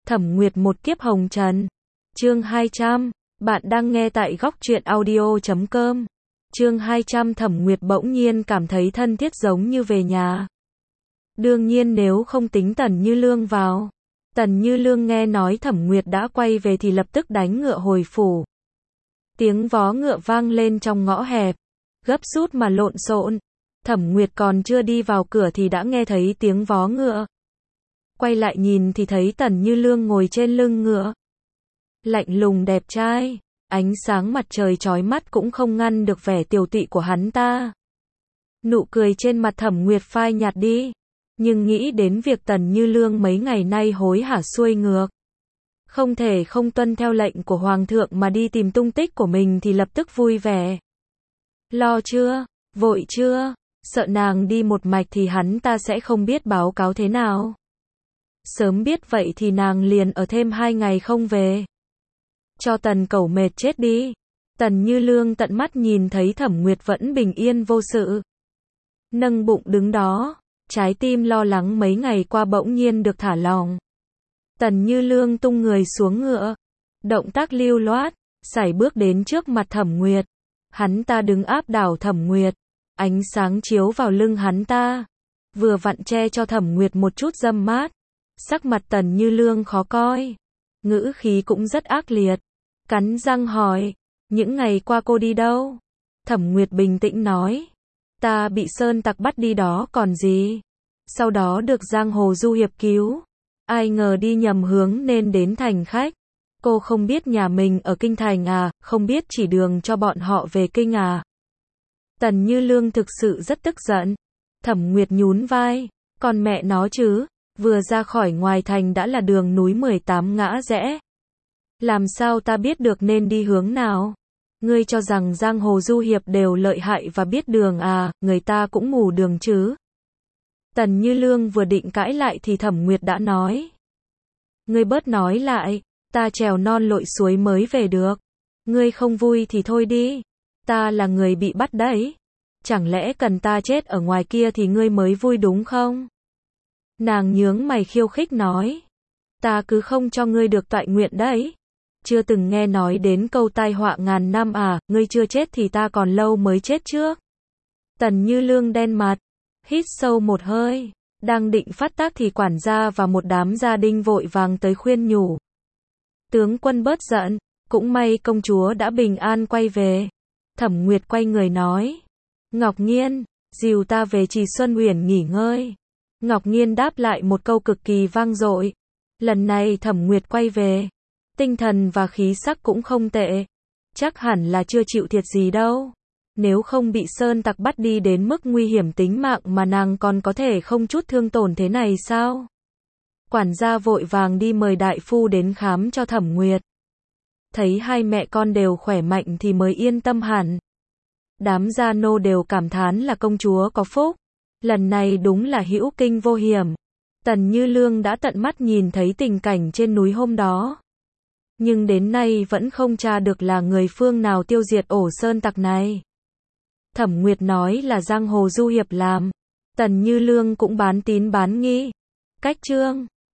Thẩm Nguyệt một kiếp hồng trần. Chương 200. Bạn đang nghe tại góc truyện audio.com. Chương 200. Thẩm Nguyệt bỗng nhiên cảm thấy thân thiết giống như về nhà. Đương nhiên nếu không tính Tần Như Lương vào. Tần Như Lương nghe nói Thẩm Nguyệt đã quay về thì lập tức đánh ngựa hồi phủ. Tiếng vó ngựa vang lên trong ngõ hẹp, gấp rút mà lộn xộn. Thẩm Nguyệt còn chưa đi vào cửa thì đã nghe thấy tiếng vó ngựa. Quay lại nhìn thì thấy Tần Như Lương ngồi trên lưng ngựa. Lạnh lùng đẹp trai, ánh sáng mặt trời chói mắt cũng không ngăn được vẻ tiều tụy của hắn ta. Nụ cười trên mặt Thẩm Nguyệt phai nhạt đi, nhưng nghĩ đến việc Tần Như Lương mấy ngày nay hối hả xuôi ngược, không thể không tuân theo lệnh của Hoàng thượng mà đi tìm tung tích của mình thì lập tức vui vẻ. Lo chưa? Vội chưa? Sợ nàng đi một mạch thì hắn ta sẽ không biết báo cáo thế nào. Sớm biết vậy thì nàng liền ở thêm 2 ngày không về. Cho Tần Cẩu mệt chết đi. Tần Như Lương tận mắt nhìn thấy Thẩm Nguyệt vẫn bình yên vô sự. Nâng bụng đứng đó, trái tim lo lắng mấy ngày qua bỗng nhiên được thả lỏng. Tần Như Lương tung người xuống ngựa, động tác lưu loát, sải bước đến trước mặt Thẩm Nguyệt. Hắn ta đứng áp đảo Thẩm Nguyệt, ánh sáng chiếu vào lưng hắn ta, vừa vặn che cho Thẩm Nguyệt một chút râm mát. Sắc mặt Tần Như Lương khó coi, ngữ khí cũng rất ác liệt, cắn răng hỏi, những ngày qua cô đi đâu? Thẩm Nguyệt bình tĩnh nói, ta bị sơn tặc bắt đi đó còn gì. Sau đó được giang hồ du hiệp cứu, ai ngờ đi nhầm hướng nên đến thành khách. Cô không biết nhà mình ở kinh thành à, không biết chỉ đường cho bọn họ về kinh à. Tần Như Lương thực sự rất tức giận. Thẩm Nguyệt nhún vai, còn mẹ nó chứ, vừa ra khỏi ngoài thành đã là đường núi 18 ngã rẽ. Làm sao ta biết được nên đi hướng nào? Ngươi cho rằng giang hồ du hiệp đều lợi hại và biết đường à, người ta cũng mù đường chứ. Tần Như Lương vừa định cãi lại thì Thẩm Nguyệt đã nói. Ngươi bớt nói lại, ta trèo non lội suối mới về được. Ngươi không vui thì thôi đi. Ta là người bị bắt đấy. Chẳng lẽ cần ta chết ở ngoài kia thì ngươi mới vui đúng không? Nàng nhướng mày khiêu khích nói. Ta cứ không cho ngươi được toại nguyện đấy. Chưa từng nghe nói đến câu tai họa ngàn năm à, ngươi chưa chết thì ta còn lâu mới chết trước. Tần Như Lương đen mặt, hít sâu một hơi, đang định phát tác thì quản gia và một đám gia đình vội vàng tới khuyên nhủ. Tướng quân bớt giận, cũng may công chúa đã bình an quay về. Thẩm Nguyệt quay người nói. Ngọc Nghiên, dìu ta về Trì Xuân Uyển nghỉ ngơi. Ngọc Nghiên đáp lại một câu cực kỳ vang dội. Lần này Thẩm Nguyệt quay về, tinh thần và khí sắc cũng không tệ. Chắc hẳn là chưa chịu thiệt gì đâu. Nếu không bị sơn tặc bắt đi đến mức nguy hiểm tính mạng mà nàng còn có thể không chút thương tổn thế này sao? Quản gia vội vàng đi mời đại phu đến khám cho Thẩm Nguyệt. Thấy hai mẹ con đều khỏe mạnh thì mới yên tâm hẳn. Đám gia nô đều cảm thán là công chúa có phúc. Lần này đúng là hữu kinh vô hiểm. Tần Như Lương đã tận mắt nhìn thấy tình cảnh trên núi hôm đó. Nhưng đến nay vẫn không tra được là người phương nào tiêu diệt ổ sơn tặc này. Thẩm Nguyệt nói là giang hồ du hiệp làm. Tần Như Lương cũng bán tín bán nghi. Cách chương